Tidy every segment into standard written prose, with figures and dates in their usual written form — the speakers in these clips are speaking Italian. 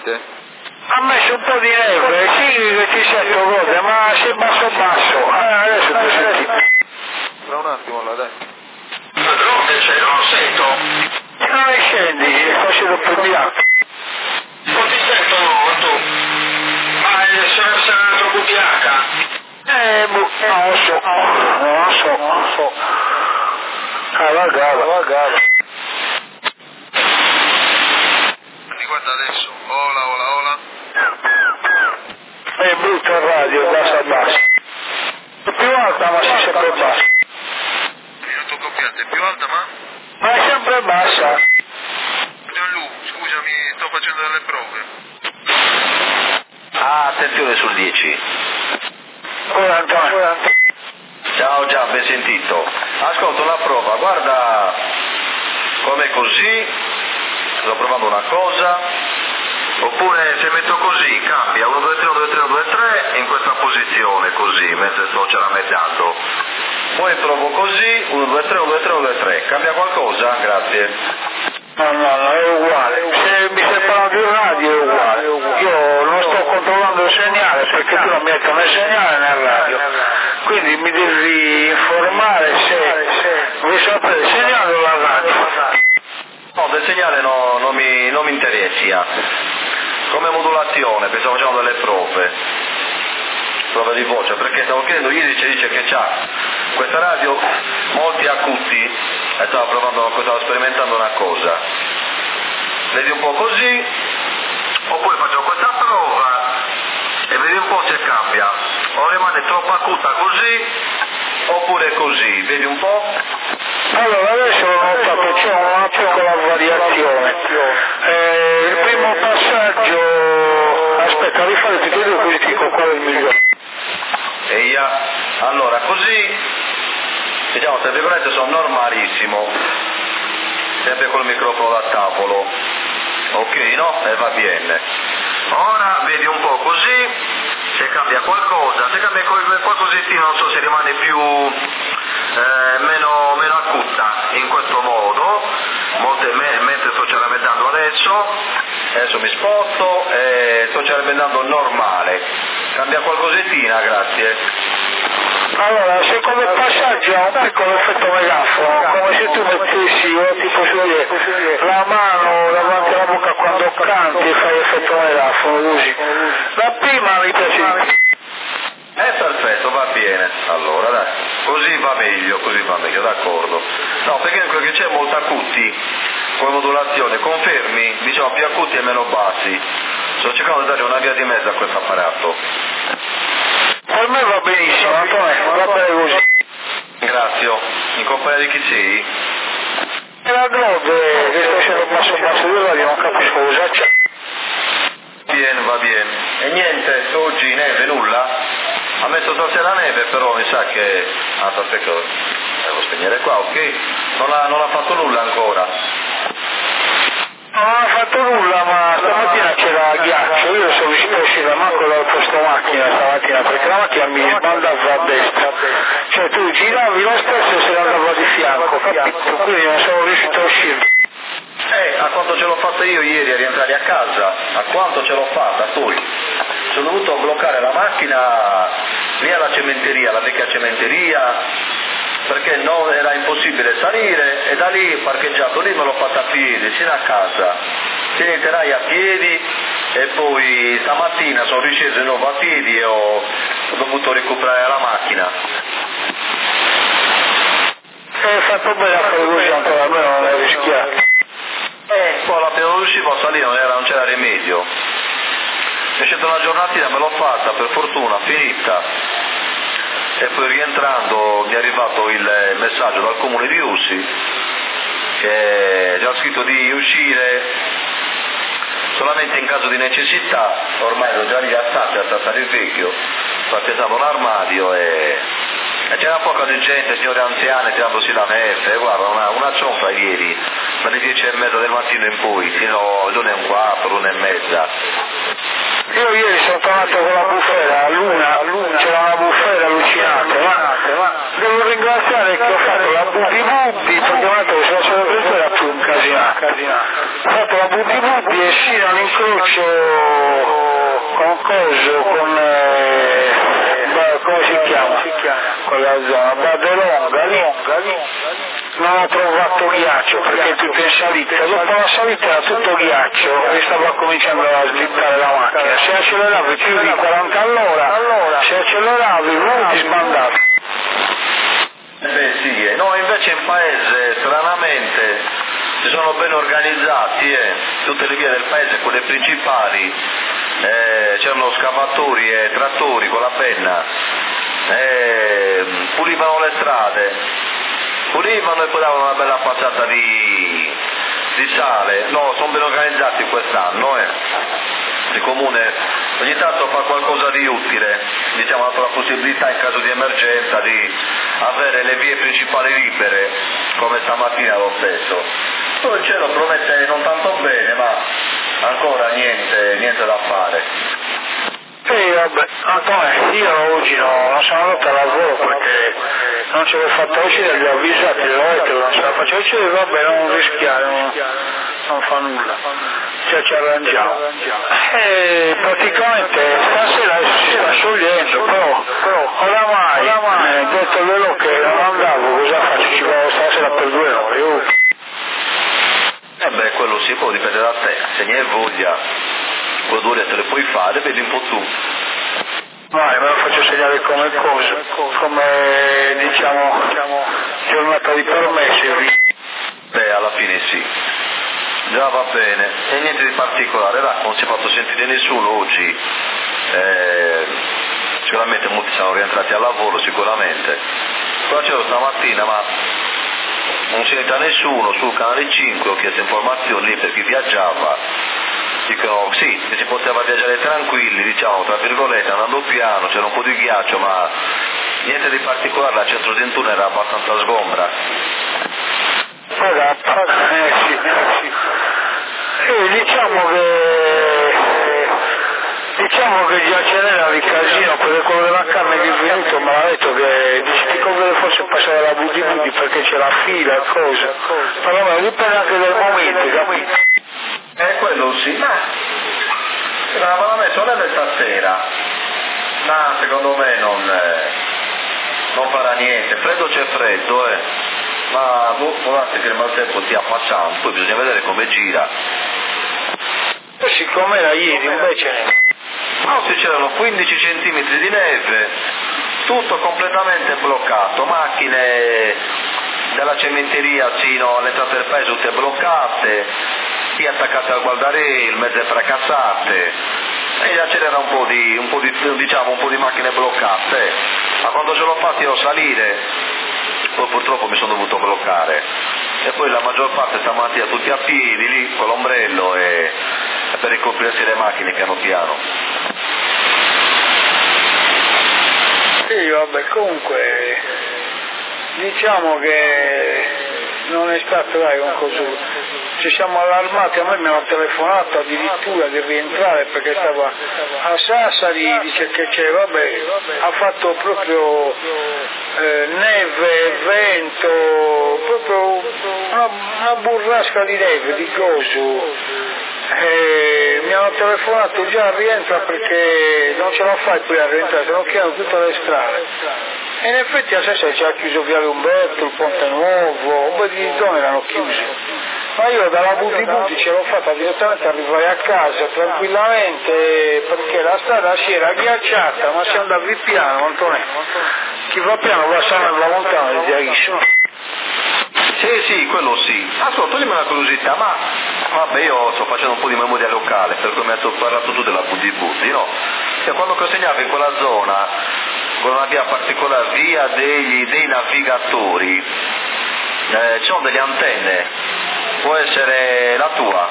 sente? Ha messo un po' di neve, sì che ti sento cose, ma sei basso. Adesso ti senti. Tra un attimo là, dai. Dove sei? Non sento. Non scendi, così lo prendiamo. Non ti sento, tu. Ma sarà troppo bianca. Non so. Vagava. Guarda adesso, ola. È brutto il radio, basso. È più alta ma si sempre bassa. Minuto copiante, è più alta ma? Ma è sempre bassa. Gianlu, scusami, sto facendo delle prove. Attenzione sul 10. 40. Ciao, già, ben sentito. Ascolta una prova, guarda com'è così, sto provando una cosa, oppure se metto così, cambia 1, 2, 3, 1, 2, 3, 1, 2, 3 in questa posizione così, mentre sto ceramezzando. Poi provo così, 1, 2, 3, 1, 2, 3, 1, 2, 3. Cambia qualcosa? Grazie. No, è uguale. Se mi stai parlando di radio è uguale. Io non sto controllando il segnale perché tu non mi metti nel segnale nel radio. Quindi mi devi informare se vuoi sapere il segnale o la radio. No, del segnale non mi interessa. Come modulazione, perché stiamo facendo delle prove di voce, perché stavo chiedendo ieri, ci dice che c'ha questa radio molti acuti e stavo sperimentando una cosa. Vedi un po' così, oppure faccio questa prova e vedi un po' se cambia, o rimane troppo acuta così, oppure così, vedi un po'? Allora adesso ho notato c'è una piccola variazione. Il primo passaggio, aspetta, rifare tutti e due così ti dico qual è il migliore. Allora così, diciamo tra virgolette sono normalissimo, sempre col microfono da tavolo, ok no? E va bene. Ora vedi un po' così, se cambia qualcosa, se cambia qualcosina, non so se rimane più meno acuta in questo modo, mentre sto ceramezzando adesso mi sposto e sto ceramezzando normale, cambia qualcosettina, grazie. Allora, il secondo passaggio ha un piccolo effetto megafono, come se tu mettessi, ti posso dire, la mano davanti alla bocca quando canti e fai effetto megafono, così. La prima mi piace di più. Perfetto, va bene. Allora dai, così va meglio, d'accordo. No, perché quello che c'è molto acuti come modulazione, confermi, diciamo più acuti e meno bassi. Sto cercando di dare una via di mezzo a questo apparato. Per me va benissimo, Antonio, va bene così. Grazie. In compagnia di chi sei? È la Grode che sta facendo basso di radio, non capisco cosa c'è. Va bene. E niente, oggi neve, nulla? Ha messo stasera neve, però mi sa che... aspetta che devo spegnere qua, ok? Non ha fatto nulla ancora. Non ha fatto nulla, ma stamattina c'era ghiaccio, io sono riuscito a uscire manco dal posto macchina stamattina, perché la macchina mi sbandava a destra. Cioè tu giravi lo stesso e se ne andava di fianco, capito? Quindi non sono riuscito a uscire. A quanto ce l'ho fatta io ieri a rientrare a casa, a quanto ce l'ho fatta poi. Sono dovuto bloccare la macchina lì alla cementeria, la vecchia cementeria, perché no, era impossibile salire e da lì parcheggiato lì me l'ho fatta a piedi, sino a casa. Teniterai a piedi e poi stamattina sono risceso di nuovo a piedi e ho dovuto recuperare la macchina. Hai fatto bene a fare così ancora, almeno non hai rischiato. Poi l'avevo riuscito a salire, non c'era rimedio. È stata una giornatina, me l'ho fatta, per fortuna, finita. E poi rientrando mi è arrivato il messaggio dal comune di Ussi che ci ha scritto di uscire solamente in caso di necessità, ormai ero già lì a stare il vecchio, parchettavo l'armadio e c'era poca di gente, signore anziane tirandosi la neve, guarda una cioffa ieri, dalle 10:30 del mattino in poi, fino alle 1:15, 1:30. Io ieri sono tornato con la bufera, a Luna c'era una bufera allucinante, ma devo ringraziare che ho fatto la bubbi, perché mi ha detto che se non c'era questo era più incasinato. Ho fatto la Buddi e fino all'incrocio con coso, con come si chiama? Quella zona, Badelonga lì. Non ho trovato ghiaccio perché è tutto in salita, dopo la salita era tutto ghiaccio e stava cominciando a slittare la macchina, se acceleravi più di 40 all'ora, se acceleravi ti sbandavi. Beh sì, no, invece in paese stranamente si sono ben organizzati, tutte le vie del paese, quelle principali, c'erano scavatori e trattori con la penna, pulivano le strade, pulivano e poi davano una bella passata di sale. No, sono ben organizzati quest'anno, il comune ogni tanto fa qualcosa di utile, diciamo, ha dato la possibilità in caso di emergenza di avere le vie principali libere, come stamattina lo stesso. Poi il cielo promette non tanto bene, ma ancora niente da fare. Sì, vabbè, Antonio, io oggi non sono andato a lavoro perché non ce l'ho fatta uscire, li ho avvisati, le ho detto che non ce la facevo uscire, vabbè, non rischiare, non fa nulla, cioè ci arrangiamo. E praticamente stasera si sta sciogliendo, però oramai, detto loro che non andavo, cosa faccio? Ci vado stasera per 2 ore. Beh, quello sì, poi dipende da te, se ne hai voglia, quelle 2 ore te le puoi fare, vedi un po' tu. Vai, me lo faccio segnare come cosa, come diciamo giornata di permessi. Beh, alla fine sì, già va bene, e niente di particolare, non si è fatto sentire nessuno oggi, sicuramente molti sono rientrati al lavoro, sicuramente. Qua c'ero stamattina, ma non si entra nessuno, sul canale 5 ho chiesto informazioni lì per chi viaggiava. Dicono sì, che si poteva viaggiare tranquilli, diciamo, tra virgolette, andando piano, c'era un po' di ghiaccio, ma niente di particolare, la centro-21 era abbastanza sgombra. Sì. Diciamo che già ce n'era di casino, perché quello della carne che è venuto mi ha detto che dice che conviene forse passare alla Buddi perché c'era fila e cose, però dipende anche dal momento, capito? Quello sì, ma l'avevano messo lei stasera, ma secondo me non farà niente, freddo c'è freddo, ma guardate che il maltempo stia passando, poi bisogna vedere come gira. E siccome era ieri invece Oggi c'erano 15 centimetri di neve, tutto completamente bloccato, macchine dalla cementeria fino all'entrata del paese tutte bloccate, chi attaccate al guardrail, mezze fracassate, e già c'era un po' di macchine bloccate, ma quando ce l'ho fatto io salire, poi purtroppo mi sono dovuto bloccare, e poi la maggior parte stamattina tutti a piedi lì con l'ombrello e per ricoprirsi le macchine piano piano. Sì, vabbè, comunque diciamo che non è stato un coso, ci siamo allarmati, a me mi hanno telefonato addirittura di rientrare perché stava a Sassari, dice che c'è, vabbè, ha fatto proprio neve, vento, proprio una burrasca di neve, di coso. Mi hanno telefonato già a rientra perché non ce la fai qui a rientrare, sono chiaro tutte le strade. E in effetti a Sassari c'era chiuso Viale Umberto, il Ponte Nuovo, un po' di zone erano chiuse. Ma io dalla Buddi ce l'ho fatta direttamente, arrivai a casa tranquillamente perché la strada si era ghiacciata, ma se andavi piano, Antonio, chi va piano va sempre alla montagna, è chiarissimo. Sì, quello sì. Ascolta, toglimi una curiosità, ma vabbè, io sto facendo un po' di memoria locale, per come hai parlato tu della Buddi, no? E quando consegnavi in quella zona, con una via particolare, via dei navigatori, ci sono delle antenne, può essere la tua?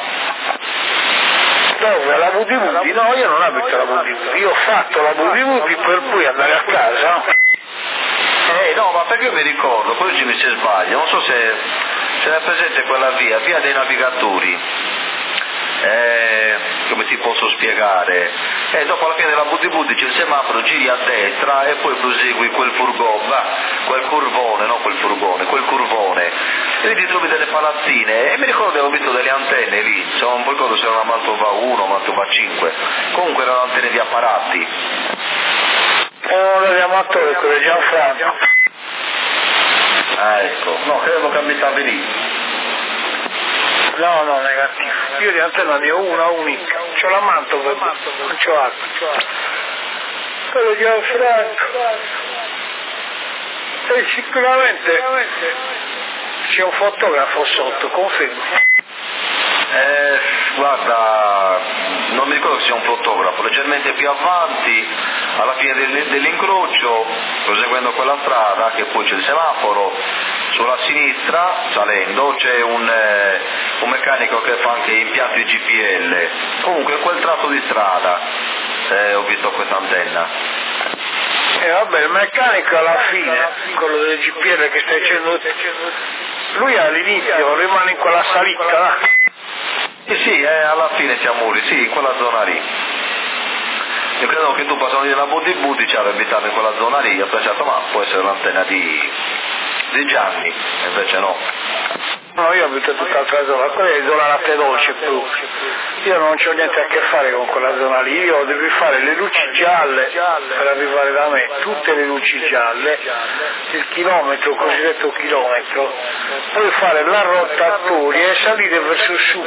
Dove? La Buddi? No, io non abito la Buddi, io ho fatto la Buddi per poi andare a casa. No, ma perché io mi ricordo, poi oggi mi si sbaglia, non so se è presente quella via dei navigatori, come ti posso spiegare? E dopo alla fine della Buddi Buddi c'è il semaforo, giri a destra e poi prosegui quel furgone, quel curvone, no quel furgone, quel curvone, e lì ti trovi delle palazzine, e mi ricordo che avevo visto delle antenne lì, non mi ricordo se era una Mantova 1 o Mantova 5, comunque erano antenne di apparati. Erano degli amatori, quello di Gianfranco. Ah ecco, no, credo che abitavi lì. No, negativo. Io di antenna ne ho una unica, c'ho la Mantova, non c'ho altro. Quello di Gianfranco. E sicuramente c'è un fotografo sotto, confermo. Guarda, non mi ricordo se sia un fotografo, leggermente più avanti, alla fine dell'incrocio, proseguendo quella strada, che poi c'è il semaforo, sulla sinistra, salendo, c'è un meccanico che fa anche impianti GPL, comunque quel tratto di strada ho visto questa antenna. E vabbè, il meccanico alla fine, quello del GPL che stai dicendo, lui all'inizio rimane in quella salita là. Sì, alla fine siamo lì, sì, in quella zona lì. Io credo che tu passando della Buddi Buddi ci avevi abitato in quella zona lì, ho pensato ma può essere l'antenna di Gianni, e invece no. No, io abito tutt'altra zona, quella è zona latte dolce più. Io non c'ho niente a che fare con quella zona lì, io devo fare le luci gialle per arrivare da me, tutte le luci gialle, il chilometro, cosiddetto chilometro, poi fare la rotatoria e salire verso su.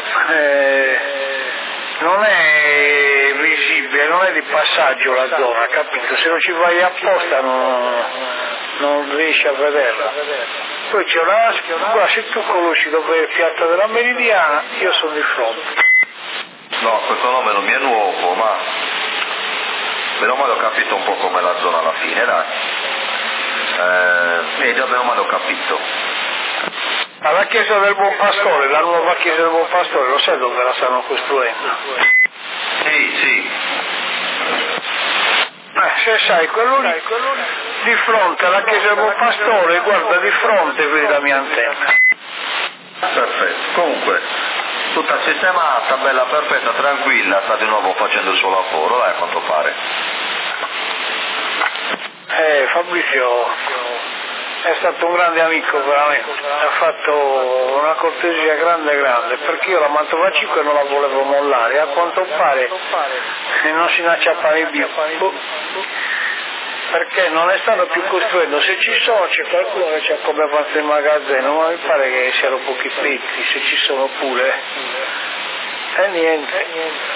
Non è visibile, non è di passaggio la zona, capito? Se non ci vai apposta non riesci a vederla. Poi c'è una, guarda, se tu conosci dove è Piazza della Meridiana, io sono di fronte. No, questo nome non mi è nuovo, ma meno male ho capito un po' com'è la zona alla fine, dai. Già meno male ho capito. Alla chiesa del Buon Pastore, la nuova chiesa del Buon Pastore, lo sai dove la stanno costruendo? Sì. Se sai, quello lì, di fronte alla chiesa del Buon Pastore, guarda di fronte e vedi la mia antenna. Perfetto, comunque, tutta sistemata, bella, perfetta, tranquilla, sta di nuovo facendo il suo lavoro, a quanto pare. Fabrizio è stato un grande amico veramente, ha fatto una cortesia grande, perché io la Mantova 5 non la volevo mollare, a quanto pare non si acciappare più, perché non è stato più costruendo, se ci sono c'è qualcuno che c'ha come fatto il magazzino, ma mi pare che siano pochi pezzi, se ci sono pure, e niente.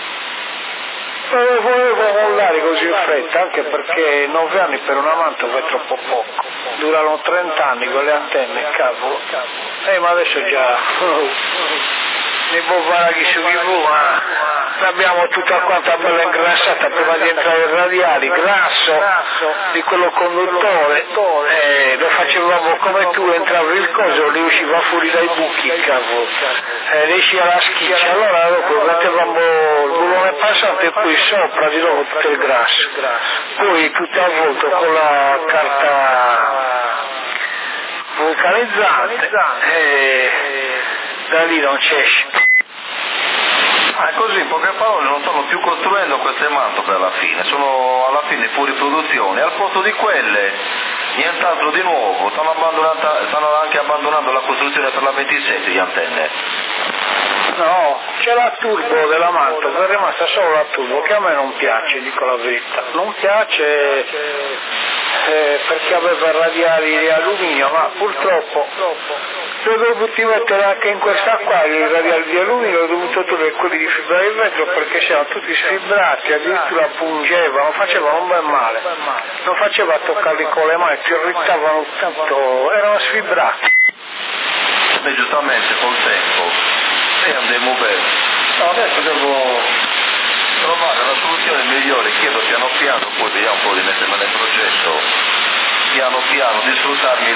Non lo volevo mollare così in fretta, anche perché 9 anni per una Mantova è troppo poco, durano 30 anni con le antenne, cavolo, ma adesso già ne può fare chi su chi può, ma abbiamo tutta quanta bella ingrassata prima di entrare ai radiali, grasso di quello conduttore, lo facevamo come tu, entravi il coso, lui usciva fuori dai buchi, cavolo, riesci alla schiccia, allora dopo mettevamo il bullone passante e poi sopra di nuovo tutto il grasso, poi tutto avvolto con la carta vulcanizzante e da lì non c'è esce. Così, in poche parole, non stanno più costruendo queste Mantove alla fine, sono alla fine fuori produzione, al posto di quelle nient'altro di nuovo, stanno anche abbandonando la costruzione per la 27 di antenne. No, c'è la turbo della Mantova, è rimasta solo la turbo, che a me non piace, dico la verità, non piace perché aveva radiali di alluminio, ma purtroppo l'ho dovuto mettere anche in questa qua, i radiali di alluminio, ho dovuto togliere quelli di fibra di vetro perché c'erano tutti sfibrati, addirittura pungevano, facevano un bel male, non faceva toccarli con le mani, ti irritavano tutto, erano sfibrati. Beh, giustamente col tempo andiamo bene. No, adesso devo trovare la soluzione migliore, chiedo piano piano, poi vediamo un po' di mettermi nel progetto, piano piano, di sfruttarmi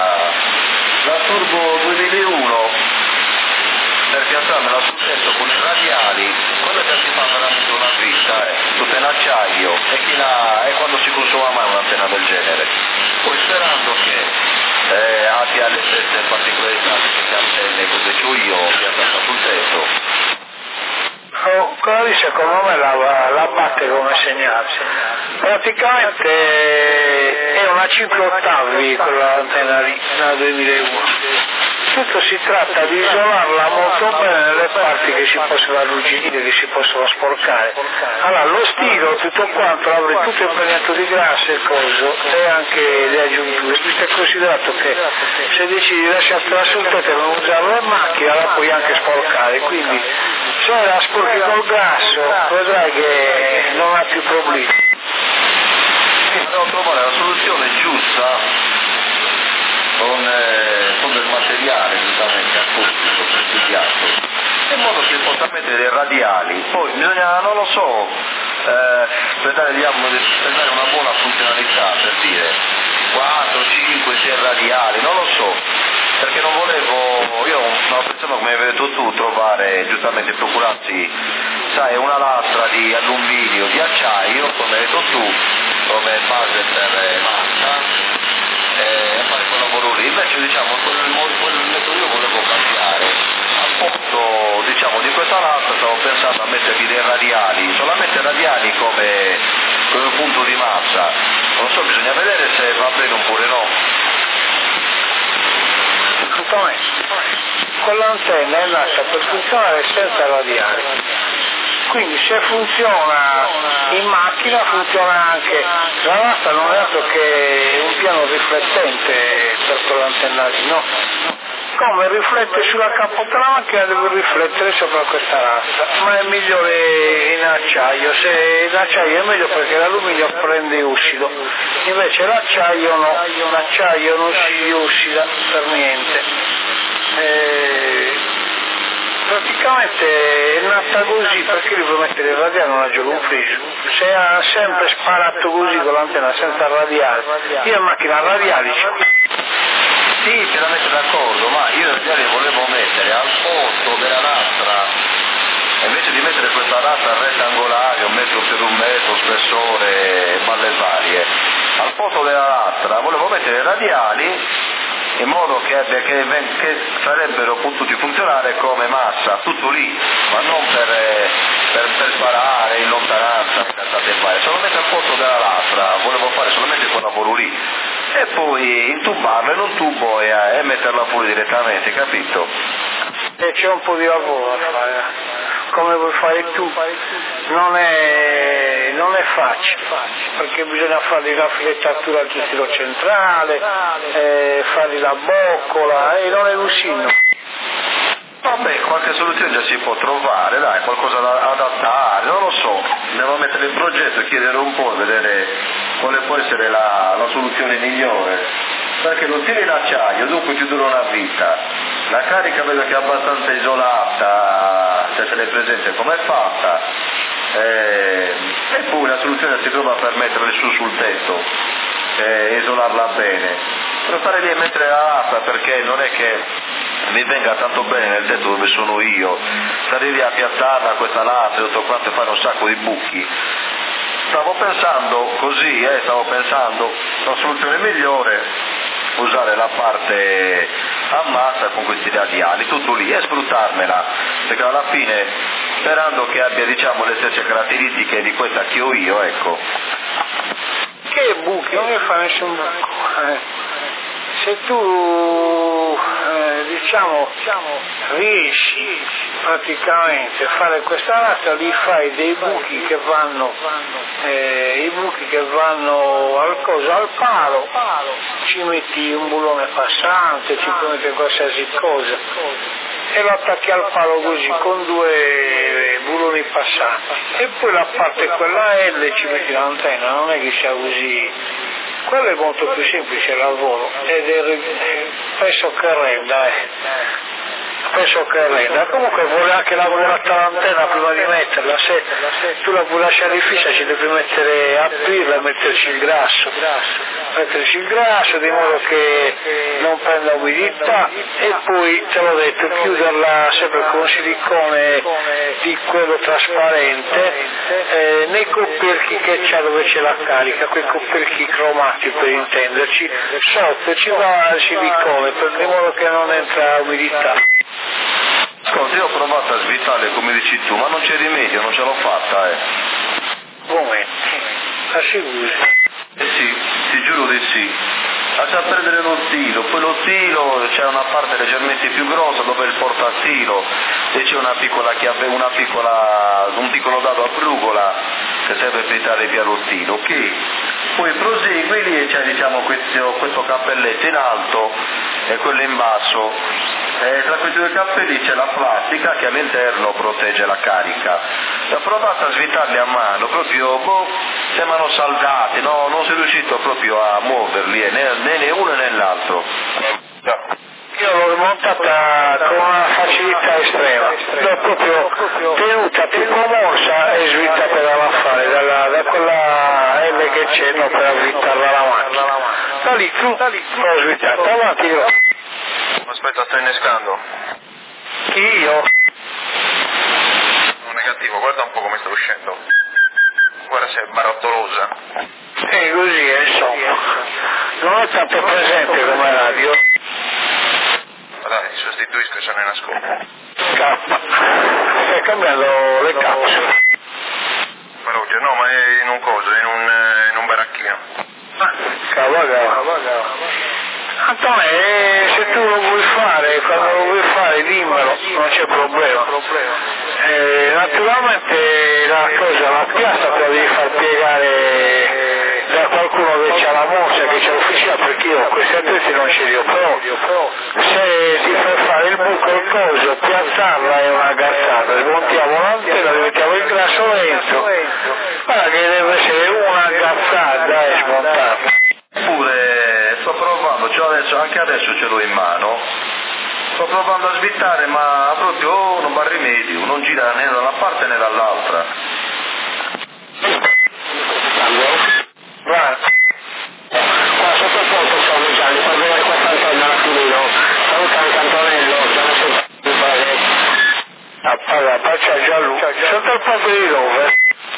la Turbo 2001 per piazzarmela sul tetto con i radiali, quella che si fa veramente una vita, tutta in acciaio, e quando si consuma mai un'antenna del genere. Poi sperando che abbia le stesse particolarità che antenne come c'ho io, piazzata sul tetto. quella lì secondo me la batte come segnale. Praticamente è una 5 ottavi quell'antenna lì, nel 2001. Tutto si tratta di isolarla molto bene nelle parti che si possono arrugginire, che si possono sporcare. Allora lo stilo, tutto quanto, l'avrei tutto impegnato di grasso e coso, e anche le aggiunture. Visto e considerato che se decidi di lasciartela sul tetto e non usarla in macchina, la puoi anche sporcare, quindi se la sporchi col grasso vedrai che non ha più problemi. Devo trovare la soluzione giusta con del materiale giustamente acustico prestigiato, in modo che possa mettere dei radiali. Poi bisogna, non lo so, per dare una buona funzionalità, per dire 4, 5, 6 radiali, non lo so, perché non volevo, io stavo pensando, come hai detto tu, trovare, giustamente procurarsi, sai, una lastra di alluminio, di acciaio, come hai detto tu, come base per massa, e fare quel lavoro lì. Invece diciamo quel metodo io volevo cambiare, al posto diciamo di questa lastra stavo pensando a mettergli dei radiali, solamente radiali come punto di massa, non so, bisogna vedere se va bene oppure no. Quell'antenna è nata per funzionare senza radiali, quindi se funziona in macchina funziona anche. La lastra non è altro che un piano riflettente per quell'antenna lì, no? Come riflette sulla capota della macchina deve riflettere sopra questa lastra, ma è migliore in acciaio. Se in acciaio è meglio perché l'alluminio prende ossido, invece l'acciaio no, l'acciaio non si ossida per niente. Praticamente è nata così perché lui può mettere il radiale non ha giù un friso. Se ha sempre sparato così con l'antenna senza radiale, io in macchina radiali sì, pienamente d'accordo, ma io i radiali volevo mettere al posto della lastra, invece di mettere questa lastra rettangolare, 1 metro per 1 metro, spessore e balle varie, al posto della lastra volevo mettere i radiali in modo che sarebbero potuti funzionare come massa, tutto lì, ma non per sparare in lontananza, solamente al posto della lastra, volevo fare solamente quel lavoro lì, e poi intubarla in un tubo e metterla fuori direttamente, capito? E c'è un po' di lavoro da fare, come vuoi fare tu, non è facile, perché bisogna fargli la filettatura al giro centrale, fargli la boccola, e non è lucino. Vabbè, qualche soluzione già si può trovare, dai, qualcosa da adattare, non lo so, devo mettere il progetto e chiedere un po', vedere quale può essere la soluzione migliore, perché non tieni l'acciaio, dunque ti dura una vita, la carica vedo che è abbastanza isolata, se te ne presente com'è fatta, e poi la soluzione si trova per metterle su sul tetto, isolarla bene, per stare lì e mettere la lastra, perché non è che mi venga tanto bene nel tetto dove sono io, stare lì a piazzarla questa lastra e tutto quanto e fare un sacco di buchi. Stavo pensando così, la soluzione migliore, usare la parte a massa con questi radiali, tutto lì, e sfruttarmela, perché alla fine, sperando che abbia diciamo le stesse caratteristiche di questa che ho io, ecco. Che buchi? Non mi fa nessun buco. Se tu riesci praticamente a fare questa lastra, li fai dei buchi che vanno al palo, ci metti un bullone passante, ci puoi mettere qualsiasi cosa e lo attacchi al palo così con 2 bulloni passanti, e poi la parte quella L ci metti l'antenna, non è che sia così. Quello è molto più semplice il lavoro ed penso che renda. Comunque vuole anche lavorare l'antenna prima di metterla, se tu la vuoi lasciare fissa ci devi aprirla e metterci il grasso di modo che non prenda umidità, e poi te l'ho detto, chiuderla sempre con silicone di quello trasparente nei coperchi che c'ha dove c'è la carica, quei coperchi cromati per intenderci, sotto ci va il silicone per di modo che non entra umidità. Ascolta, io ho provato a svittarle come dici tu, ma non c'è rimedio, non ce l'ho fatta, Come? Assicuri? Sì, ti giuro di sì. Lascia perdere lo stilo, poi lo stilo c'è una parte leggermente più grossa dove è il portastilo e c'è una piccola chiave, un piccolo dado a brugola che serve per tirare via lo stilo, ok? Poi prosegui lì e c'è diciamo questo cappelletto in alto e quello in basso. Tra questi due cappelli c'è la plastica che all'interno protegge la carica. Ho provato a svitarli a mano, proprio sembrano saldati, no? Non sono riuscito proprio a muoverli, né uno né l'altro. Io l'ho smontata con una facilità estrema, l'ho proprio tenuta tipo morsa e svittata dalla fare, da quella L che c'è per avvittarla alla macchina. Da lì l'ho svittata, avanti io. Aspetta, sto innescando. Io? Negativo, guarda un po' come sta uscendo. Guarda se è barattolosa. Così è, insomma. Non è tanto presente come radio. Ma dai, sostituisco se non è nascosto. Stai cambiando le capsule. Veloce, no, ma è in un coso, in un baracchino. Cavolo. Antonio, se tu lo vuoi fare, quando lo vuoi fare dimmelo, non c'è problema. Naturalmente la piazza te la devi far piegare da qualcuno che c'ha la morsa, che c'ha l'ufficina, perché io questi attrezzi non ce li ho, però se ti fai fare il buco e il coso, piazzarla è una gazzata, smontiamo l'antena, mettiamo il grasso dentro, guarda che deve essere una gazzata e smontarla. Eppure sto provando, anche adesso ce l'ho in mano, sto provando a svittare ma proprio non va rimedio, non gira né da una parte né dall'altra. Guarda, qua sotto il ponte sono Gianni, per vedere questa antenna un attimino, saluta anche Antonello, sono sempre il padre. Allora, faccia Gianluca, sotto il ponte di dove?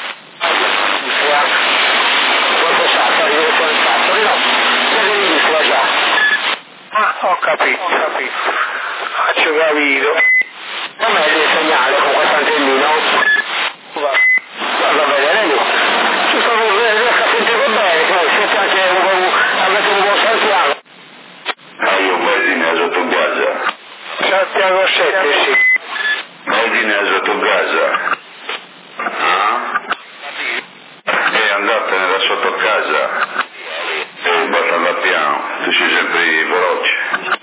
Quanto sa, sta di direzione il cazzo, no? Già. Ah, ho capito. Faccio capito. Non è il segnale con questo antennino? Guarda bene lì. Ci sono riesco a sentire bene, che siete anche avete un buon Santiago. Io Martina sotto casa. Santiago 7, sì. Martina sotto casa. Ah? E andatene da sotto casa. E battala piano, tu sei sempre veloce.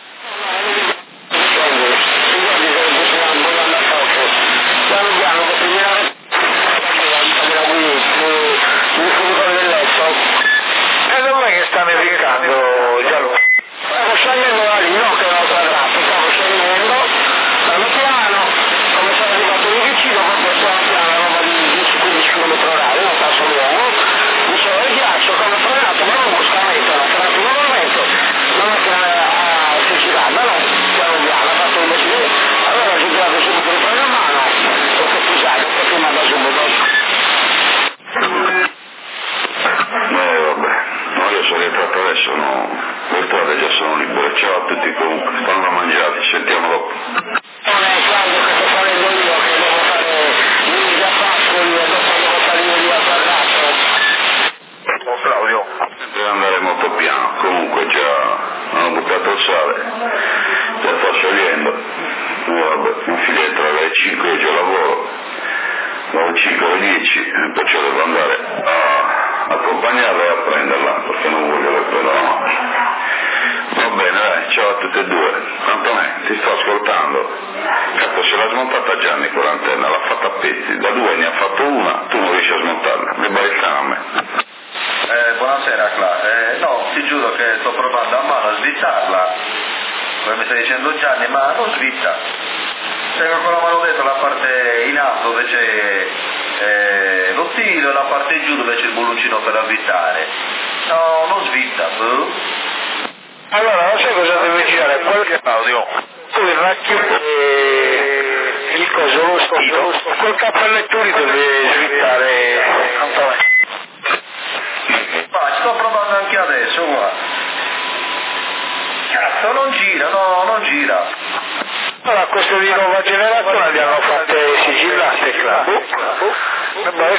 Piano piano, che prima e dov'è che sta nevicando Gianluca? Stavo scegliendo da lì, no che l'ho quadrato, stavo scegliendo, piano piano, come sono arrivato lì vicino, proprio piano piano, roba di 10-15 km/h, non passo lungo, mi sono il ghiaccio, come frenato, ma non bruscamente, ho frenato normalmente, non è che a suicidarla, no, piano piano, ha fatto un mese, allora ho girato subito il freno a mano, perché scusate, perché manda subito. Vabbè, no, io sono rientrato adesso, no, le strade già sono libere, ciao a tutti comunque, stanno a mangiare, ci sentiamo dopo. Non è Claudio che sto facendo io, che devo fare l'India Pascoli e dopo devo salire lì al Barrazzo. Oh Claudio. Deve andare molto piano, comunque già hanno buttato il sale, già sta sciogliendo. Vabbè, mio figlio entra alle 5, io già lavoro, dalle 5 alle 10, perciò devo andare a accompagnarla e a prenderla, perché non voglio che prenda. Va bene, dai, ciao a tutte e due. Antonè, ti sto ascoltando. Cazzo, se l'ha smontata Gianni quell'antenna, l'ha fatta a pezzi, da due ne ha fatto una, tu non riesci a smontarla, le barità a me. Buonasera Cla, no, ti giuro che sto provando a mano a svittarla, come mi stai dicendo Gianni, ma non svitta. Tengo con la mano dentro la parte in alto dove c'è lo stilo e la parte in giù dove c'è il bolloncino per avvitare. No, non svitta, Allora, non sai cosa deve girare? Claudio. Tu il racchio e il coso, lo stilo, quel cappelletto lì deve svittare Antonio. Ma ci sto provando anche adesso, guarda. Cazzo, non gira, no, non gira. Allora queste di nuova generazione le hanno fatte sigillate, club. E poi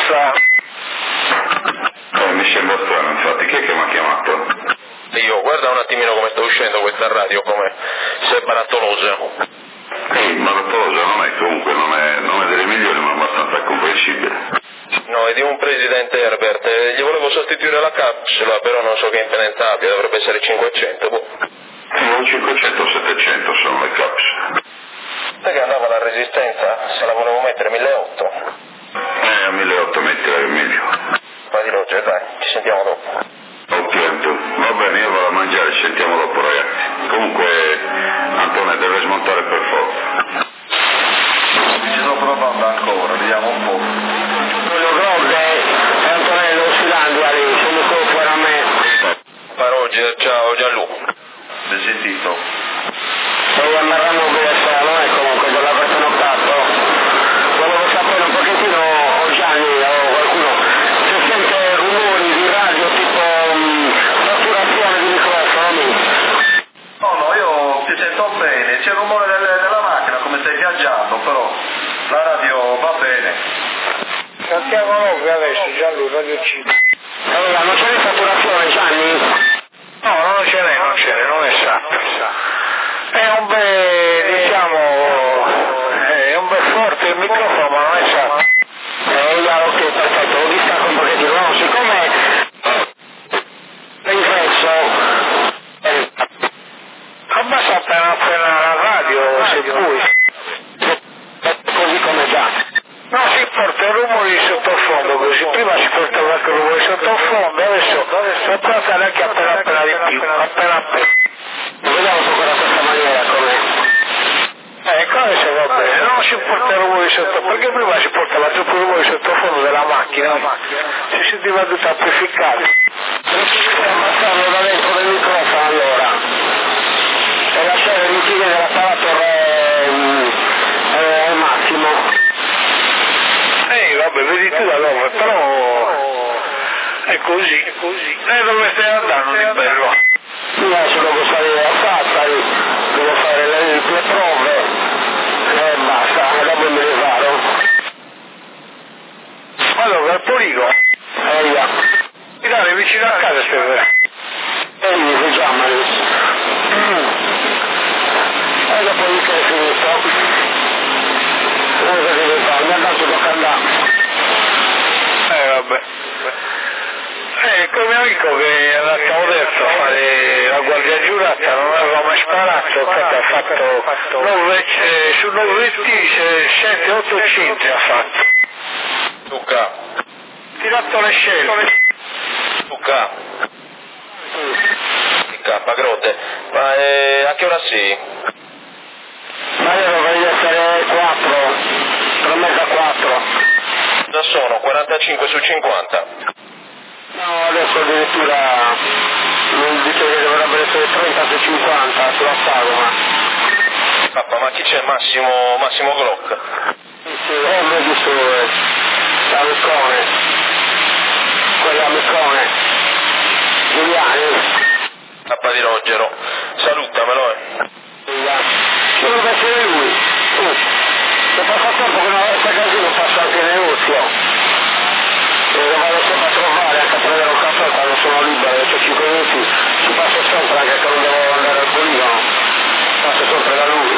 mi sembra strano, infatti, chi è che mi ha chiamato? Io, guarda un attimino come sta uscendo questa radio, come se è barattolosa. Barattolosa non è comunque, non è delle migliori, ma abbastanza comprensibile. No, è di un presidente Herbert, gli volevo sostituire la capsula, però non so che impedenza abbia, dovrebbe essere 500, boh. Non 500 o 700 sono le capsule. Sai che andava la resistenza? Se la volevo mettere 1800. A 1800 mettila è meglio. Vai di Roger, dai, ci sentiamo dopo. Ok, va bene, io vado a mangiare, ci sentiamo dopo ragazzi. Comunque, Antone deve smontare per forza. Ci sto provando ancora, vediamo un po'. quello grande è Antonello Silandia lì, sono fuori a me. Ma Roger, ciao Gianluca. Ben sentito. Poi andranno bene solo e comunque già l'avrete notato. Volevo sapere un pochettino, Gianni o qualcuno, se sente rumori di radio tipo saturazione di microfoni. No, io ti sento bene, c'è il rumore della macchina come stai viaggiando, però la radio va bene. Santiago Novi adesso, Gianluca, Radio 5. Allora, non c'è saturazione, Gianni? No, non ce n'è, non è satto. È un bel, diciamo, è un bel forte il microfono, ma non è satto. Ok, perfetto, lo distacco un pochettino. No, siccome riflesso, abbassa appena la radio, se puoi. Così come già. No, si porta il rumore di sottofondo, così prima si portava qualche rumore di sottofondo, adesso lo porta anche appena di più, appena. Lo vediamo un po' da questa maniera come. Adesso va bene, non si porta il rumore di sottofondo, perché prima si portava troppo il rumore di sottofondo della macchina, si sentiva tutto amplificato. Non si può ammazzarlo da dentro del microfono allora, e lasciare l'utile dell'apparato al massimo. Vabbè, vedi tu da dove, però è così. Dove stai andando di bello? Io adesso devo salire a Sassari, devo fare le prove e basta, e dopo me le farò. Allora, il poligono? Via. Tirare vicino a casa se vero. Mi facciamo adesso. E dopo di che è finito. Cosa che devi fare? Mi ha dato tocca andare. Vabbè. Quel mio amico che era andato adesso a fare la guardia giurata non aveva mai sparato, ha fatto 9, su 9 7-8 centri ha fatto. Luca. Tirato le scelte. Luca. K, Grotte. Ma a che ora sei? Ma io dovrei essere 4, 3,4. Già sono 45 su 50. No, adesso addirittura non dice che dovrebbero essere 30 su 50 sulla sagoma. Ma chi c'è? Massimo Glock? Sì, vedi su la Miccone, quella Miccone, Giuliani. K di Rogero, salutamelo Ci deve essere lui. Se passa tempo che una volta casino passa anche in negozio. E lo vado sempre a trovare, anche a prendere un caffè quando sono libero, c'ho 5 minuti, ci passo sempre anche che non devo andare al poligono, passo sempre da lui.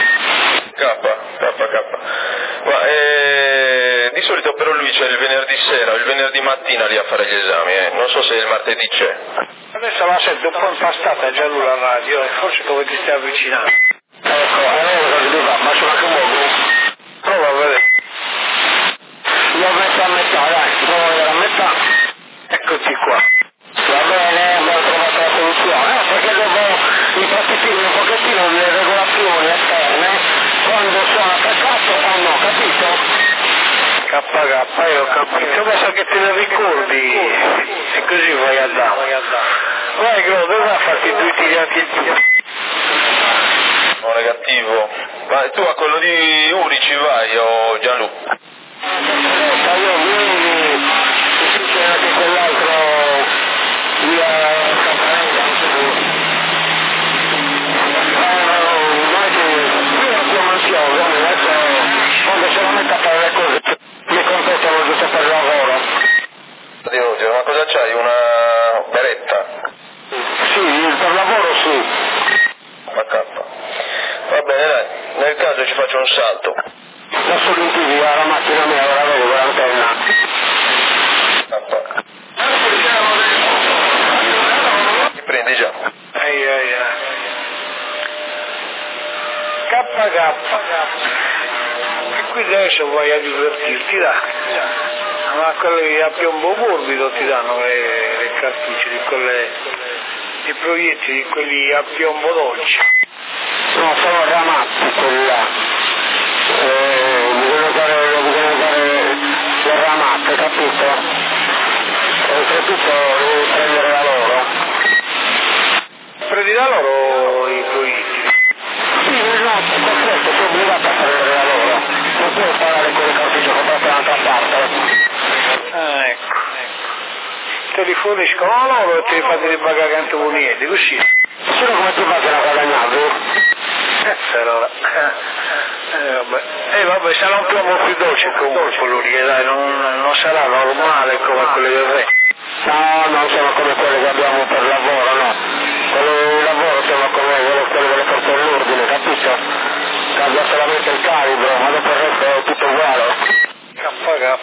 K. Ma di solito però lui c'è il venerdì sera o il venerdì mattina lì a fare gli esami, non so se il martedì c'è. Adesso la sento un po' impastata già lui la radio, forse come ti stai avvicinando. Ecco, allora che devi fare, ma sono anche un po'. Prova a vedere. L'ho messa a metà, dai, prova a vedere a metà. Eccoti qua. Va bene, abbiamo trovato la soluzione, perché devo impazzire un pochettino le regolazioni esterne quando sono attaccato o no, capito? KK, io ho capito, basta che te le ricordi e così vai a dare. Vai Gro, dove vai a farti i tuoi tiri anche tu? No, negativo. Ma tu a quello di Uri ci vai o Gianluca? Io vieni, c'è anche quell'altro via Campanella, noi abbiamo steel ti dà, ma quelli a piombo morbido ti danno le cartucce di quelle, i proiettili, quelli a piombo dolce. No, sono ramazzi quelli là. Bisogna usare le ramasse, capito? E oltretutto devi prendere da loro. Prendi da loro i proiettili? Sì, esatto, perfetto, sei obbligato a prendere da loro. Non puoi pagare quelle cartucce comprate da un'altra parte. Ah, ecco. Te li forniscono loro e te li fate ripagare anche voi niente, così. Se no come ti fai a guadagnare? Allora. Vabbè, sarà un po' più dolce comunque quello lì, dai, non sarà normale come quello del re. No, non sono come quelli che abbiamo per lavoro, no. Quelli di lavoro sono come quelli delle forze dell'ordine, capito? Cambia solamente il calibro, ma dopo il resto è tutto uguale. KK.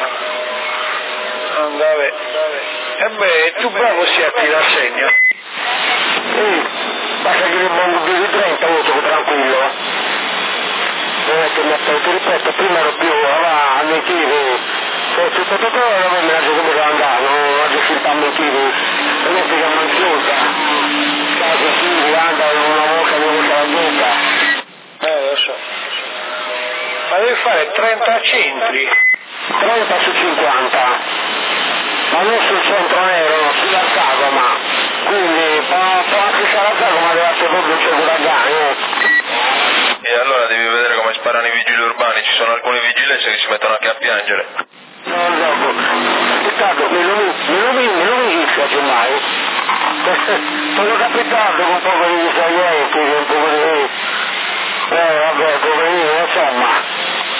Andare. Tu bravo sia a tirare segno. Sì, basta che il mondo di 30 io sono tranquillo. Non è che ti ripeto, prima ero più ammettivi, se tutto non mi lascio come devo andare, non lascio finta ammettivi, non è che mi insulta, caso sì, anda una volta, due volte alla vita. Lo so. Ma devi fare 30 centri. 30 su 50, ma non sul centro nero, sulla sagoma, quindi anche se la sagoma deve essere proprio un centro. E allora devi vedere come sparano i vigili urbani, ci sono alcuni vigilessi che si mettono anche a piangere. Non dopo, Riccardo, non mi dispiace mai. Sono capitato con un po' di israelieti, un po' di... vabbè, poverino, insomma.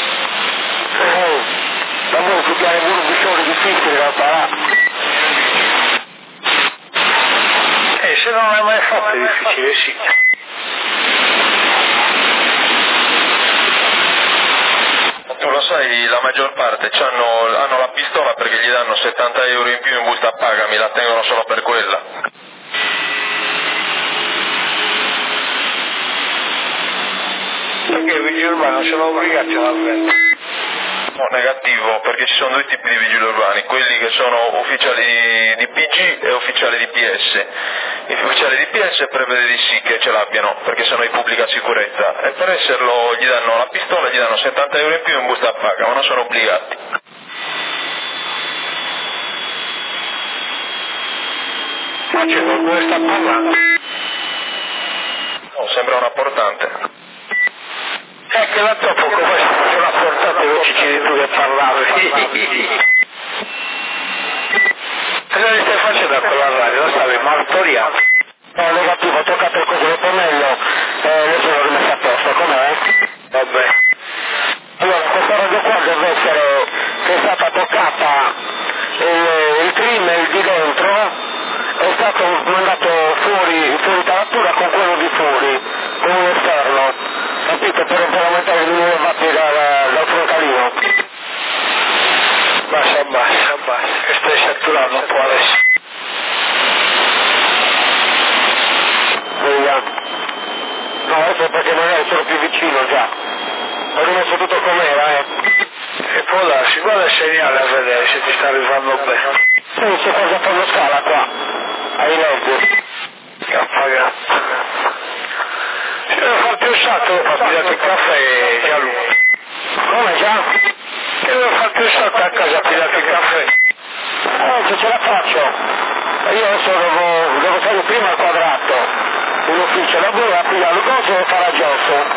Da voi studiare pure un bisogno difficile da parare. Se non l'hai mai fatto è difficile, sì. Tu lo sai, la maggior parte hanno la pistola perché gli danno 70 euro in più in busta paga, mi la tengono solo per quella. Perché i vigili urbani sono obbligati a vendere? No, negativo, perché ci sono due tipi di vigili urbani, quelli che sono ufficiali di PG e ufficiali di PS. Gli ufficiali di PS prevede di sì che ce l'abbiano, perché sono di pubblica sicurezza, e per esserlo gli danno la pistola e gli danno 70 euro in più in busta paga, ma non sono obbligati. Ma c'è qualcuno che sta parlando? No, sembra una portante. Che la dopo come se l'ha portato e non ci chiedi tu che parlavi. Cosa mi stai facendo a quella radio? Lo stavi martoriando? No, negativo, ho toccato il coso del pennello e le sono rimesse a posto, com'è? Vabbè. Allora, questa radio qua deve essere che è stata toccata il trimmer di dentro, è stato mandato fuori taratura con quello di fuori, con un esterno, capito? Per aumentare il numero di vatti dal frontalino. Basta, che stai saturando un po' adesso. No, adesso perché magari sono più vicino già. Ho rimesso tutto com'era, E può darsi, guarda il segnale a vedere se ti sta arrivando bene. Sì, c'è quasi a fondo scala qua, ai led. KK. Se devo farti un salto, devo farti dato il caffè già lui. Come già? Se devo farti un salto a casa, ti dato il caffè. Se ce la faccio. Io adesso devo fare prima al quadrato, in ufficio, lavoro a pigliare il coso e fare a Giosso.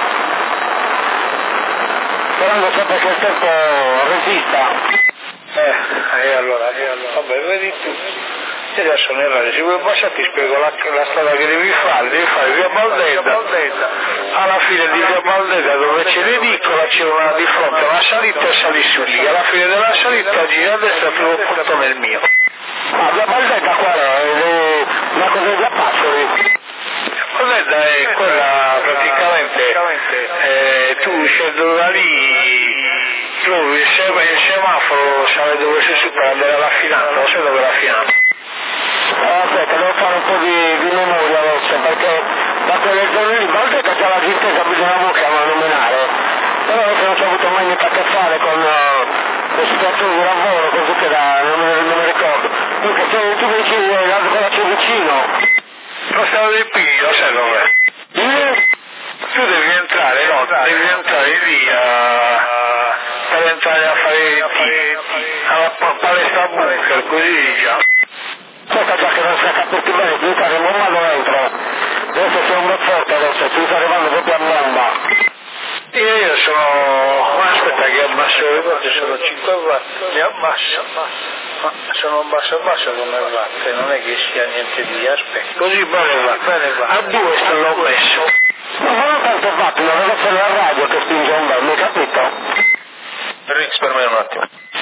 Sperando sempre che il tempo resista. E allora, vabbè, vedi tu. E adesso nel radio, se vuoi passare ti spiego la strada che devi fare via Baldetta, alla fine di via Baldetta dove c'è l'edicola c'è una di fronte una salita e sali su lì, alla fine della salita gira a destra e trovo il portone il mio. Ma via Baldetta qual è? Una cosa di Appazzoli? Baldetta è quella praticamente, tu scendo da lì, trovi il semaforo, sai dove sei su per andare alla finanza, non sai dove è la finanza. Aspetta, devo fare un po' di memoria adesso, perché da quelle zone lì, Baldetta già la gente che bisogna chiamare a nominare, però adesso non ci ho avuto mai niente a che fare con le situazioni di lavoro, così che non mi ricordo. Dunque se tu mi dici cosa c'è vicino? Lo stato del Piglio, sai dov'è? Tu devi entrare, no, devi entrare lì per entrare a fare alla palestra bunker, così già. Aspetta già che non si è capito bene, tu sai che non vado dentro. Adesso sei un po' forte adesso, tu stai arrivando proprio a bomba. Io sono... aspetta che abbasso le volte, sono 5 watt, li abbasso. Ma sono basso come watt, non è che sia niente di aspetta. Così bene va. A 2 l'ho messo. No, ma non tanto fatto, ma deve essere la radio che spinge un bel, mi hai capito? Rix per me un attimo.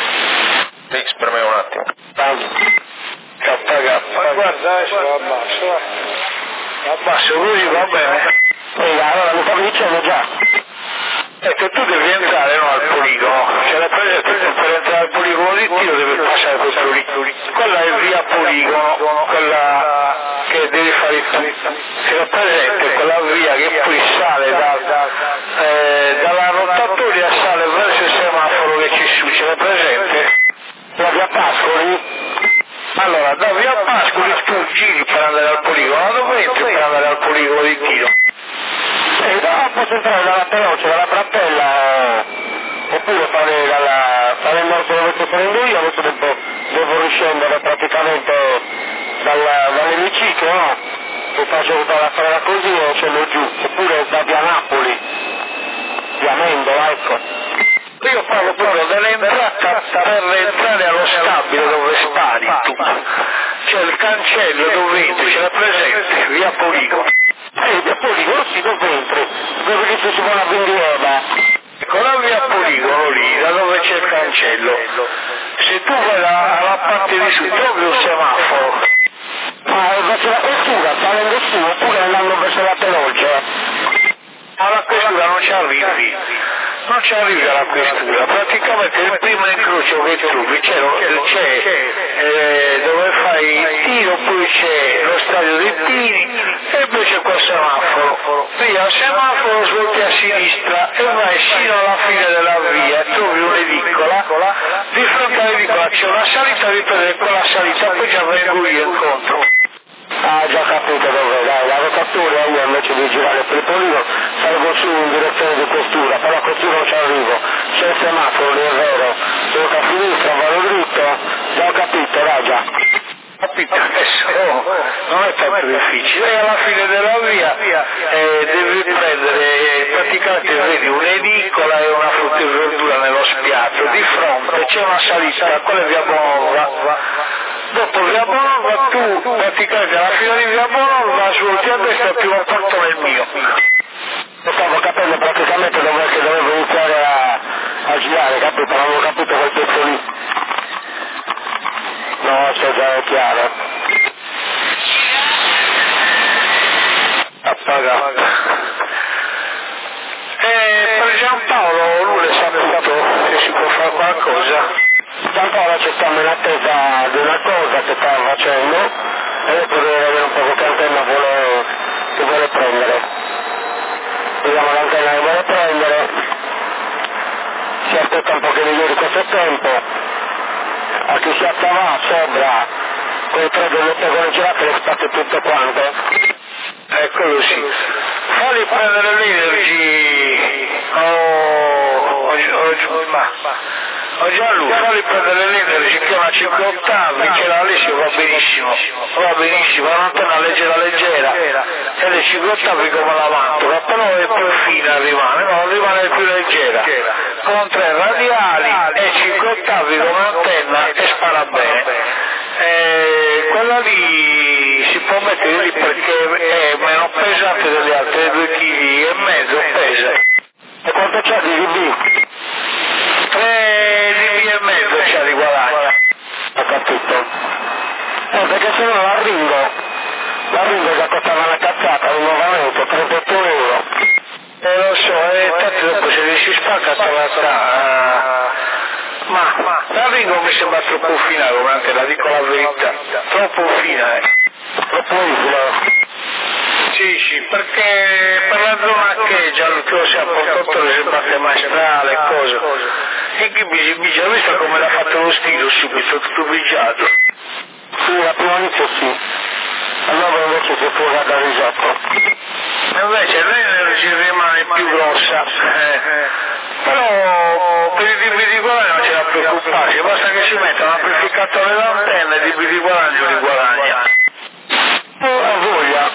Guarda, adesso lo abbasso. Abbasso così va bene. Allora mi stavi dicendo già. Ecco, tu devi entrare al poligono, cioè la presente per entrare al poligono di tiro deve passare questo lì. Quella è via poligono, quella che devi fare tu. Se la presente quella via che poi sale dalla rotatoria sale verso il semaforo che ci su, ce l'hai presente? La via Pascoli? Allora, da via Pascoli tu giri per andare al poligono, dove entri per andare al poligono di tiro? Posso entrare dalla Peloce, dalla Brattella, oppure fare il nord dove sto prendo io, adesso devo riscendere praticamente dall'emiciclo, no? E faccio tutta la strada così e scendo giù, oppure da via Napoli, via Mendola, ecco. Io parlo proprio dell'entrata per entrare allo stabile dove spari tu. C'è il cancello dove entri, ce l'hai presente, via Poligono. Via Poligono sì, dove entri? Dove dice si va a Vendiola. Ecco la via Poligono lì, da dove c'è il cancello. Se tu vai alla parte di su, trovi un semaforo. Ma verso la questura, salendo su, oppure andando verso la Peloce? Alla questura non ci arrivi. Non ci arrivi alla questura, praticamente il primo incrocio che trovi c'è dove fai il tiro, poi c'è lo stadio dei Pini e poi c'è quel semaforo. Via al semaforo svolti a sinistra e vai fino alla fine della via e trovi un'edicola, di fronte all'edicola c'è una salita, riprende quella salita, poi già vengo io incontro. Ah, già capito dove, dai, la rotatura io invece di girare per il poligono salgo su in direzione di questura, però a questura non ci arrivo, c'è il semaforo, lì è vero, sono a sinistra, vado dritto, già ho capito, dai già. Capito adesso, non è tanto difficile, e alla fine della via devi prendere, praticamente vedi un'edicola e una frutta e verdura nello spiazzo, di fronte c'è una salita, quella è via Bonova. Dopo via Bonova tu praticamente alla fine di via Bonova svolti a destra più un porto nel mio. Stavo capendo praticamente dove che dovevo iniziare a girare, capito? Non avevo capito quel pezzo lì. No, c'è già, è chiaro. Appagato. Per Giampaolo lui le sa tutto, se si può fare qualcosa. Ancora ci stiamo in attesa di una cosa che stava facendo e dopo deve vedere un po' che antenna vuole prendere. Vediamo l'antenna che vuole prendere, si aspetta un po' che migliori questo tempo, a chi si attava sopra con i 3 delle tegole girate le spazio tutte quante. Eccolo sì. Falli prendere l'energy. Oh Gianluca, falli prendere l'energy che è una 5 ottavi, ce l'ha lì, va benissimo, è un'antenna leggera, e le 5 ottavi come la mantola, però è più fina rimane, ma non rimane più leggera, con 3 radiali e 5 ottavi come antenna e spara bene. Quella lì si può mettere lì perché è meno pesante delle altre, 2,5 kg pesa. E quanto c'è di VB? 3,5 kg c'ha di guadagno. Ho capito. Perché se no l'arringo già costava una cazzata nuovamente, 38 euro. Lo so, e tanto dopo se riesci spacca ma l'arringo mi sembra troppo fina, come anche la dico la verità, troppo fina, Troppo infilo. Sì, perché per la zona che già lo si ha portato le separate maestrali e cose, e che bisogna visto come l'ha fatto lo stilo subito, tutto bigiato. Sì, la prima inizio sì, allora invece si può dare risotto. Invece lei ci rimane più grossa, però per i tipi di guadagno non c'è da preoccuparsi, basta che si metta un amplificatore d'antenna e i tipi di guadagno li guadagna. A voglia.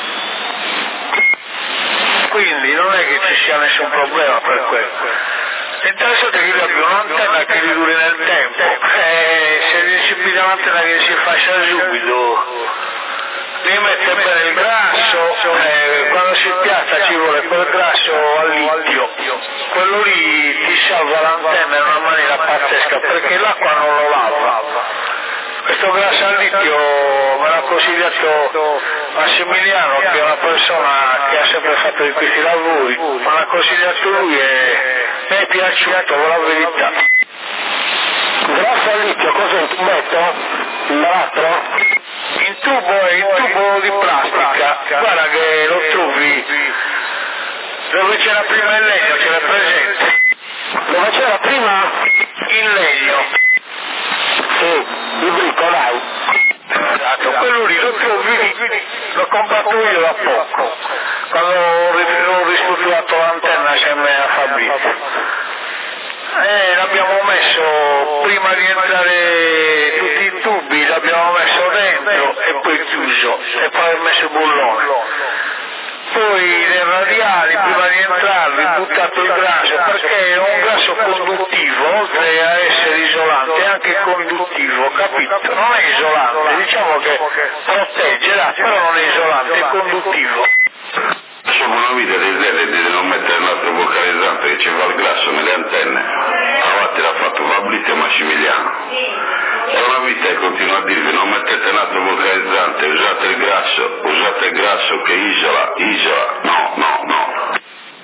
Quindi non è che ci sia nessun problema per quello. L'interessante è che lui abbia un'antenna che gli duri nel tempo, se gli si piglia un'antenna che si fascia subito, devi mettere bene il grasso, quando si piazza ci vuole quel grasso al litio, quello lì ti salva l'antenna in una maniera pazzesca perché l'acqua non lo lava. Questo grasso al litio me l'ha consigliato Massimiliano, che è una persona che ha sempre fatto di questi lavori, me l'ha consigliato lui e mi è piaciuto, la verità. Grasso al litio, cosa in tubetto? In baratro? In tubo di plastica, guarda che lo trovi dove c'era prima il legno, ce l'hai presente? Dove c'era prima? Il legno. Sì, il bricco, dai. Esatto, quello lì lo trovi lì, l'ho comprato io da poco, quando ho ristrutturato l'antenna insieme a Fabrizio. L'abbiamo messo, prima di entrare tutti i tubi, l'abbiamo messo dentro e poi chiuso, e poi ho messo il bullone. Poi le radiali, prima di entrarli, buttato il grasso, perché è un grasso conduttivo, oltre a essere isolante, è anche conduttivo, capito? Non è isolante, diciamo che protegge, però non è isolante, è conduttivo. Insomma, una vita di non mettere il nastro vocalizzante che ci va il grasso nelle antenne. Avanti l'ha fatto Fabrizio e Massimiliano. È una vita e continua a dirvi non mettete il nastro vocalizzante, usate il grasso che isola. No.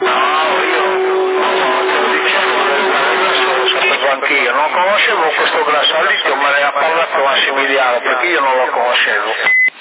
Anch'io non conoscevo questo grasso al litio, ma ne ha parlato Massimiliano perché io non lo conoscevo.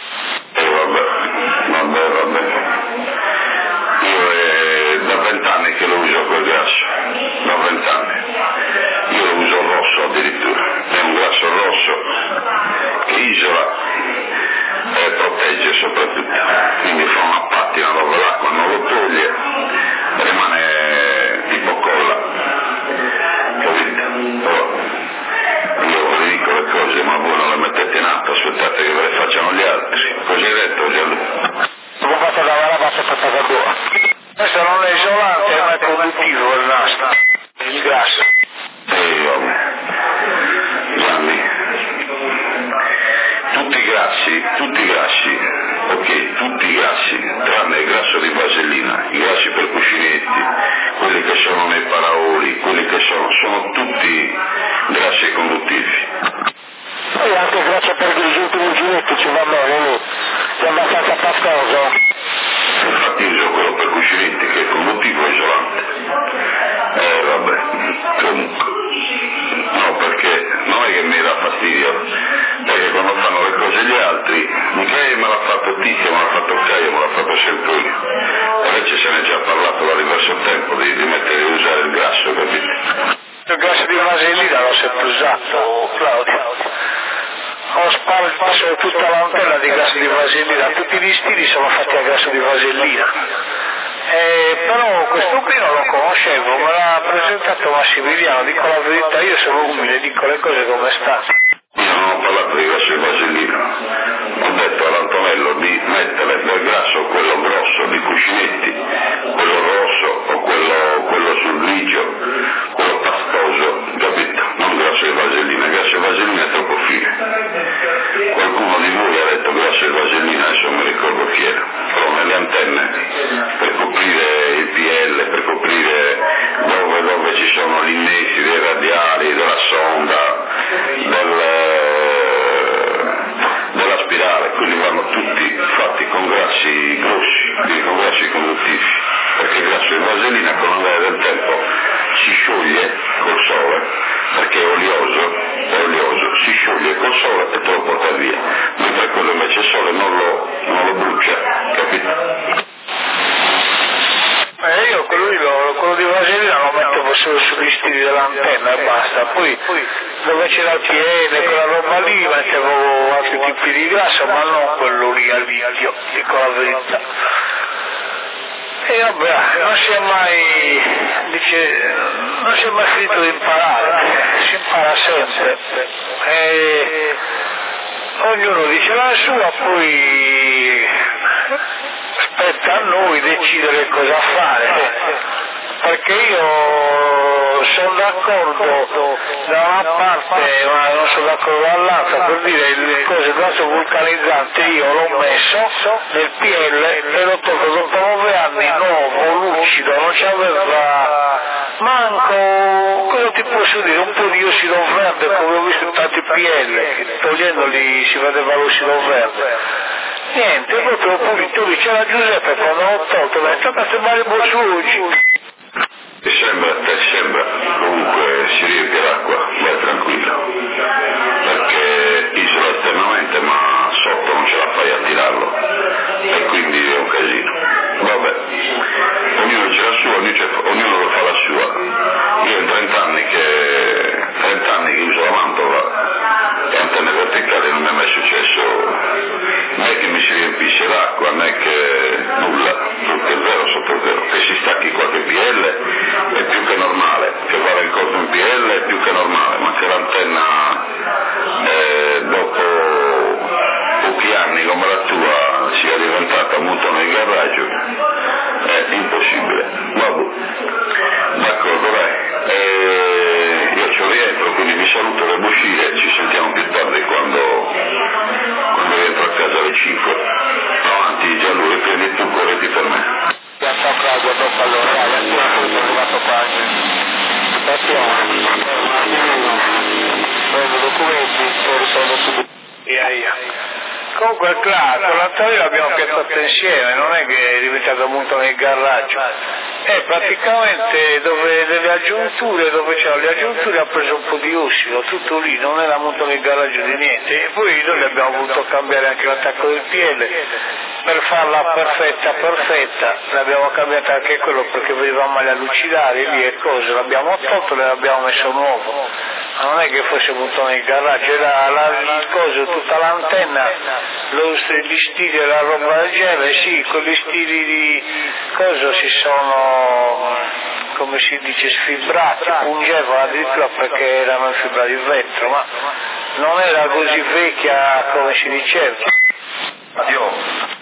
Vabbè. Io è da 20 anni che lo uso quel grasso, da 20 anni. Io lo uso rosso addirittura, è un grasso rosso che isola e protegge soprattutto, quindi fa una pattina dove l'acqua non lo toglie, rimane tipo colla, capite? Però io vi dico le cose, ma voi non le mettete in atto, aspettate che ve le facciano gli altri. Cosa hai detto Gianluca? Ho fatto da la bassa per casa tua. Questo non è isolante, ma è conduttivo il nastro, il grasso. Gianni, tutti i grassi, tranne il grasso di vasellina, i grassi per cuscinetti, quelli che sono nei paraoli, quelli che sono tutti grassi conduttivi. E anche grazie per gli ultimi ginetti ci va bene, lì. È abbastanza pastoso. Infatti uso quello per cuscinetti che è conduttivo e isolante. Vabbè, comunque. No, perché non è che mi dà fastidio, perché quando fanno le cose gli altri, Michele me l'ha fatto Tizio, me l'ha fatto Caio, me l'ha fatto Sertolio. Invece se ne è già parlato da diverso tempo di usare il grasso, capite? Il grasso di vasellina l'ho sempre usato, Claudio. Ho sparso tutta l'antella di grasso di vasellina, tutti gli stili sono fatti a grasso di vasellina. Però questo qui non lo conoscevo, me l'ha presentato Massimiliano, dico la verità, io sono umile, dico le cose come stanno. Io non ho parlato di grasso di vasellina, ho detto all'Antonello di mettere del grasso quello grosso di cuscinetti, quello rosso o quello sul grigio, quello pastoso, capito? Non grasso di vasellina, il grasso di vasellina è troppo fine. Qualcuno di voi ha detto grasso di vasellina, adesso non mi ricordo chi era, però nelle antenne per coprire il PL, per coprire dove ci sono gli innesti dei radiali, della sonda, della spirale, quelli vanno tutti fatti con grassi grossi, quindi con grassi conduttivi, perché il grasso di vasellina con l'andare del tempo si scioglie col sole, perché è olioso, si scioglie col sole e te lo porta via, mentre quello invece il sole non lo brucia, capito? stili dell'antenna e basta, poi dove c'era il PL, quella roba lì, mettevo altri tipi di grasso, ma non quello lì a litio, dico la verità. E vabbè, non si è mai finito di imparare, si impara sempre. E ognuno dice la sua, poi spetta a noi decidere cosa fare, perché io sono d'accordo da una parte ma non sono d'accordo dall'altra, per dire le cose, il gaso vulcanizzante io l'ho messo nel PL e l'ho tolto dopo 9 anni, nuovo, lucido, non c'aveva manco, cosa ti posso dire, un po' di ossido verde come ho visto in tanti PL, togliendoli si vedeva l'ossido verde. Niente, proprio pulito lì, c'era Giuseppe quando l'ho tolto, mi ha detto queste male bocciucci. Sembra, comunque si riempie l'acqua, vai tranquillo, perché isola estremamente ma sotto non ce la fai a tirarlo e quindi è un casino. Vabbè, ognuno ce la sua, ognuno lo fa la sua. Io in 30 anni che uso la mantova e antenne verticali non mi è mai successo né che mi si riempisse l'acqua né che nulla, tutto è vero sotto il vero, che si stacchi qualche PL è più che normale, che vada in corto un PL è più che normale, ma che l'antenna dopo pochi anni come la tua sia diventata muta nel garage è impossibile. Vabbè, d'accordo, dai, io ci rientro, quindi vi saluto, devo uscire, ci sentiamo più tardi quando rientro a casa alle 5. Avanti Gianluca, prendi tu, corretti per me. Dopo allora, è arrivato quasi. Prendo documenti e ritorno subito. Comunque è claro, l'antenna l'abbiamo piazzata insieme, non è che è diventato molto nel garage. È praticamente dove delle aggiunture, dove c'erano le aggiunture ha preso un po' di ossido, tutto lì, non era molto nel garage di niente. E poi noi abbiamo voluto cambiare anche l'attacco del PL per farla perfetta, l'abbiamo cambiata anche quello perché vedevamo male a lucidare lì e cose, l'abbiamo tolto e l'abbiamo messo nuovo. Ma non è che fosse buttato nel garage, era il coso, tutta l'antenna, gli stili e la roba del genere, sì, quegli stili di cosa si sono, come si dice, sfibrati, pungevano addirittura perché erano in fibra di vetro, ma non era così vecchia come si diceva. Addio.